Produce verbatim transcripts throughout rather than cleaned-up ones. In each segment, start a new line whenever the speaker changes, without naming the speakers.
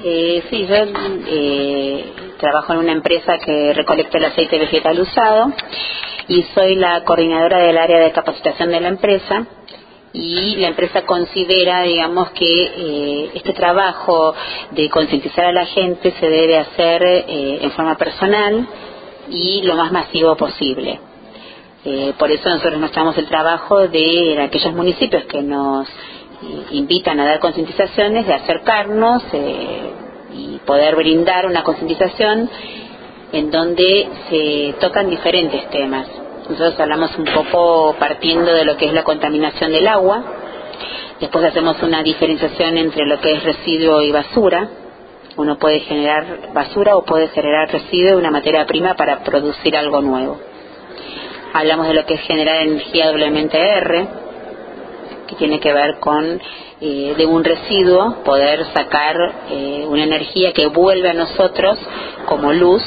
Eh, sí, yo eh, trabajo en una empresa que recolecta el aceite vegetal usado y soy la coordinadora del área de capacitación de la empresa. Y la empresa considera, digamos, que eh, este trabajo de concientizar a la gente se debe hacer eh, en forma personal y lo más masivo posible. Eh, por eso nosotros mostramos el trabajo de aquellos municipios que nos eh, invitan a dar concientizaciones, de acercarnos eh, y poder brindar una concientización en donde se tocan diferentes temas. Nosotros hablamos un poco partiendo de lo que es la contaminación del agua, después hacemos una diferenciación entre lo que es residuo y basura. Uno puede generar basura o puede generar residuo, una materia prima para producir algo nuevo. Hablamos de lo que es generar energía W M R, que tiene que ver con eh, de un residuo poder sacar eh, una energía que vuelve a nosotros como luz.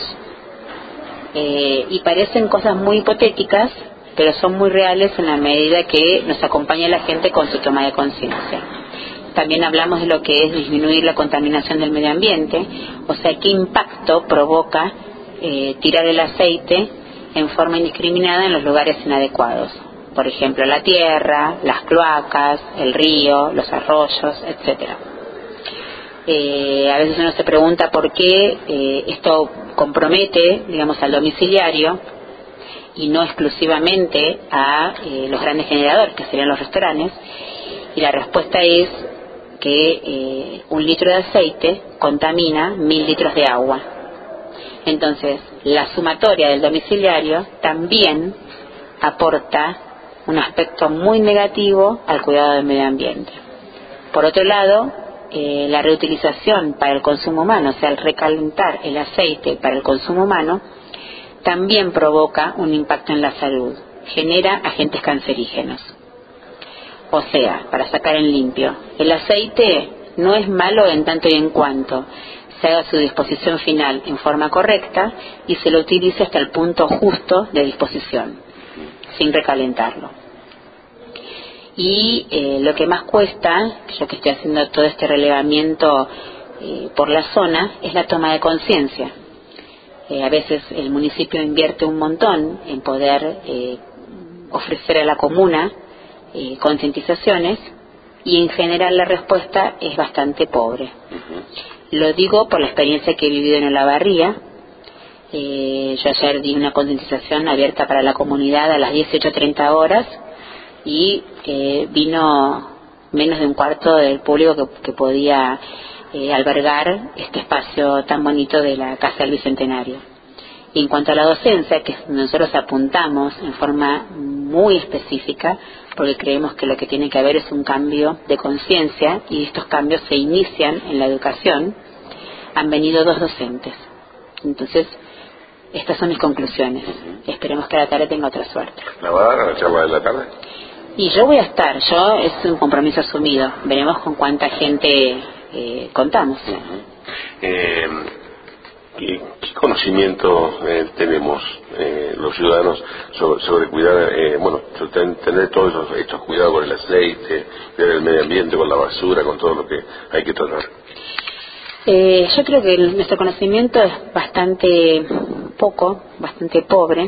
Eh, y parecen cosas muy hipotéticas, pero son muy reales en la medida que nos acompaña la gente con su toma de conciencia. También hablamos de lo que es disminuir la contaminación del medio ambiente, o sea, qué impacto provoca eh, tirar el aceite en forma indiscriminada en los lugares inadecuados. Por ejemplo, la tierra, las cloacas, el río, los arroyos, etcétera. Eh, a veces uno se pregunta por qué eh, esto compromete, digamos, al domiciliario y no exclusivamente a eh, los grandes generadores, que serían los restaurantes, y la respuesta es que eh, un litro de aceite contamina mil litros de agua. Entonces, la sumatoria del domiciliario también aporta un aspecto muy negativo al cuidado del medio ambiente. Por otro lado, eh, la reutilización para el consumo humano, o sea, el recalentar el aceite para el consumo humano, también provoca un impacto en la salud, genera agentes cancerígenos. O sea, para sacar en limpio, el aceite no es malo en tanto y en cuanto se haga su disposición final en forma correcta y se lo utilice hasta el punto justo de disposición, sin recalentarlo. Y eh, lo que más cuesta, yo que estoy haciendo todo este relevamiento eh, por la zona, es la toma de conciencia. Eh, a veces el municipio invierte un montón en poder eh, ofrecer a la comuna eh, concientizaciones y en general la respuesta es bastante pobre. Uh-huh. Lo digo por la experiencia que he vivido en Olavarría. Eh, yo ayer di una concientización abierta para la comunidad a las dieciocho treinta horas y eh, vino menos de un cuarto del público que, que podía eh, albergar este espacio tan bonito de la Casa del Bicentenario. Y en cuanto a la docencia, que nosotros apuntamos en forma muy específica, porque creemos que lo que tiene que haber es un cambio de conciencia y estos cambios se inician en la educación, han venido dos docentes. Entonces, estas son mis conclusiones. Uh-huh. Esperemos que la tarde tenga otra suerte.
¿La va a dar a la charla de la tarde?
Y yo voy a estar, yo es un compromiso asumido. Veremos con cuánta gente eh, contamos.
Uh-huh. eh, ¿qué, ¿Qué conocimiento eh, tenemos eh, los ciudadanos sobre, sobre cuidar, eh, bueno, ten, tener todos esos, estos cuidados con el aceite, con el medio ambiente, con la basura, con todo lo que hay que tratar?
Eh, yo creo que el, nuestro conocimiento es bastante poco, bastante pobre.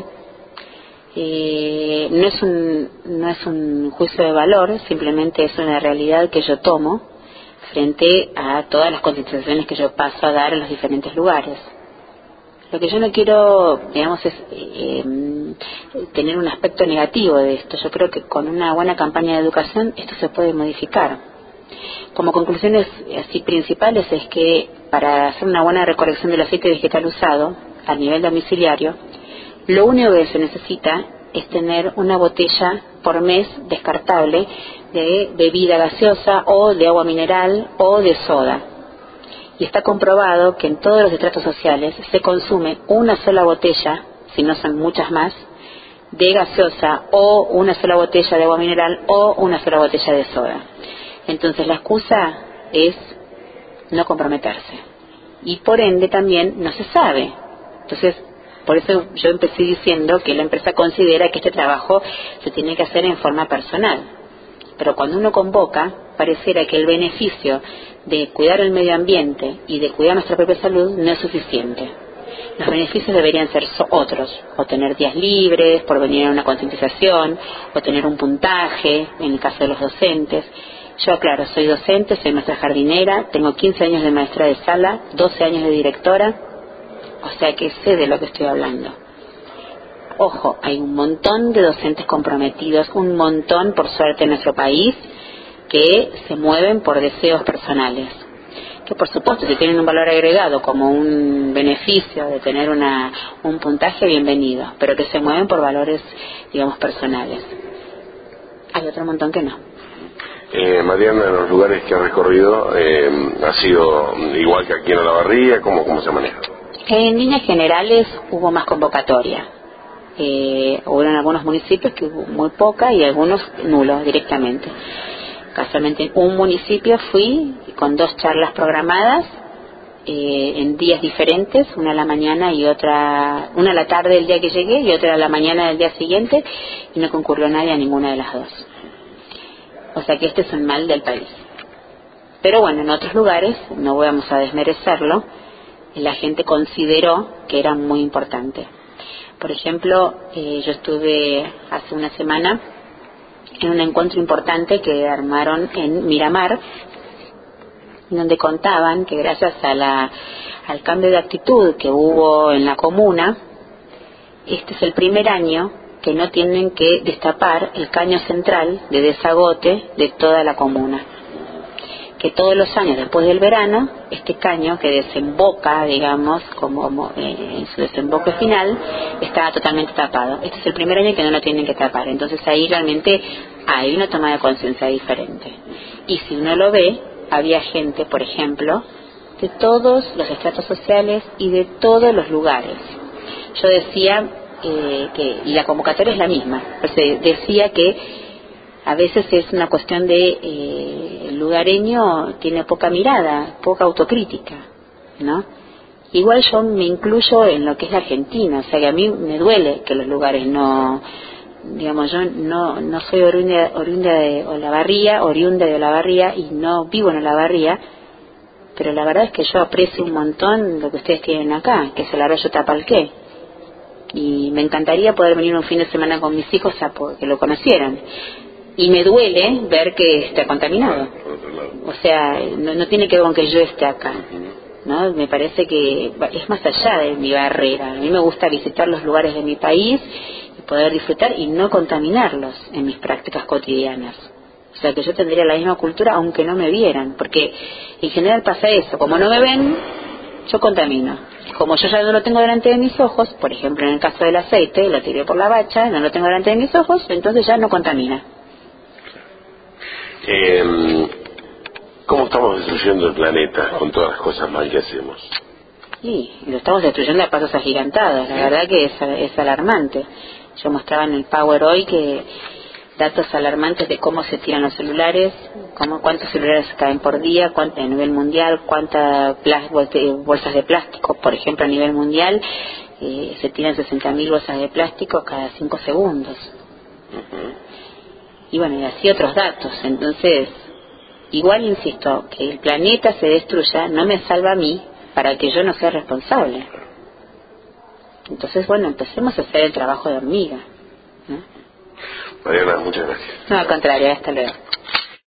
Eh, no es un no es un juicio de valor, simplemente es una realidad que yo tomo frente a todas las concientizaciones que yo paso a dar en los diferentes lugares. Lo que yo no quiero, digamos, es eh, tener un aspecto negativo de esto. Yo creo que con una buena campaña de educación esto se puede modificar. Como conclusiones así principales es que para hacer una buena recolección del aceite vegetal usado a nivel domiciliario, lo único que se necesita es tener una botella por mes descartable de bebida gaseosa o de agua mineral o de soda. Y está comprobado que en todos los estratos sociales se consume una sola botella, si no son muchas más, de gaseosa o una sola botella de agua mineral o una sola botella de soda. Entonces la excusa es no comprometerse. Y por ende también no se sabe. Entonces, por eso yo empecé diciendo que la empresa considera que este trabajo se tiene que hacer en forma personal. Pero cuando uno convoca, pareciera que el beneficio de cuidar el medio ambiente y de cuidar nuestra propia salud no es suficiente. Los beneficios deberían ser otros, o tener días libres por venir a una concientización, o tener un puntaje, en el caso de los docentes. Yo, claro, soy docente, soy maestra jardinera, tengo quince años de maestra de sala, doce años de directora, o sea que sé de lo que estoy hablando. Ojo, hay un montón de docentes comprometidos, un montón, por suerte, en nuestro país, que se mueven por deseos personales. Que por supuesto, si tienen un valor agregado como un beneficio de tener una, un puntaje, bienvenido, pero que se mueven por valores, digamos, personales. Hay otro montón que no.
Eh, Mariana, en los lugares que ha recorrido, eh, ¿ha sido igual que aquí en Olavarría? ¿Cómo, cómo se maneja?
En líneas generales hubo más convocatoria. Eh, hubo en algunos municipios que hubo muy poca y algunos nulos directamente. Casualmente en un municipio fui con dos charlas programadas eh, en días diferentes, una a la mañana y otra, una a la tarde del día que llegué y otra a la mañana del día siguiente, y no concurrió nadie a ninguna de las dos. O sea que este es un mal del país. Pero bueno, en otros lugares, no vamos a desmerecerlo, la gente consideró que era muy importante. Por ejemplo, eh, yo estuve hace una semana en un encuentro importante que armaron en Miramar, donde contaban que gracias a la, al cambio de actitud que hubo en la comuna, este es el primer año que no tienen que destapar el caño central de desagote de toda la comuna. Que todos los años después del verano, este caño que desemboca, digamos, como eh, en su desemboque final, estaba totalmente tapado. Este es el primer año que no lo tienen que tapar. Entonces ahí realmente hay una toma de conciencia diferente. Y si uno lo ve, había gente, por ejemplo, de todos los estratos sociales y de todos los lugares. Yo decía eh, que, y la convocatoria es la misma, pues, eh, decía que a veces es una cuestión de eh, el lugareño tiene poca mirada, poca autocrítica, ¿no? Igual yo me incluyo en lo que es la Argentina, o sea que a mí me duele que los lugares no, digamos, yo no no soy oriunda, oriunda de Olavarría, oriunda de Olavarría y no vivo en Olavarría, pero la verdad es que yo aprecio un montón lo que ustedes tienen acá, que es el arroyo Tapalqué, y me encantaría poder venir un fin de semana con mis hijos a que lo conocieran. Y me duele ver que está contaminado. O sea, no, no tiene que ver con que yo esté acá, ¿no? Me parece que es más allá de mi barrera. A mí me gusta visitar los lugares de mi país y poder disfrutar y no contaminarlos en mis prácticas cotidianas. O sea, que yo tendría la misma cultura aunque no me vieran, porque en general pasa eso. Como no me ven, yo contamino. Como yo ya no lo tengo delante de mis ojos, por ejemplo en el caso del aceite, lo tiré por la bacha, no lo tengo delante de mis ojos, entonces ya no contamina.
Eh, ¿Cómo estamos destruyendo el planeta con todas las cosas mal que hacemos?
Sí, lo estamos destruyendo a pasos agigantados. La verdad que es, es alarmante. Yo mostraba en el Power hoy que datos alarmantes de cómo se tiran los celulares, cómo, cuántos celulares caen por día, cuánto, a nivel mundial, cuántas bolsas de plástico, por ejemplo, a nivel mundial, eh, se tiran sesenta mil bolsas de plástico cada cinco segundos. Uh-huh. Y bueno, y así otros datos. Entonces, igual insisto, que el planeta se destruya no me salva a mí para que yo no sea responsable. Entonces, bueno, empecemos a hacer el trabajo de hormiga, ¿no?
Mariana, muchas gracias.
No, al contrario, hasta luego.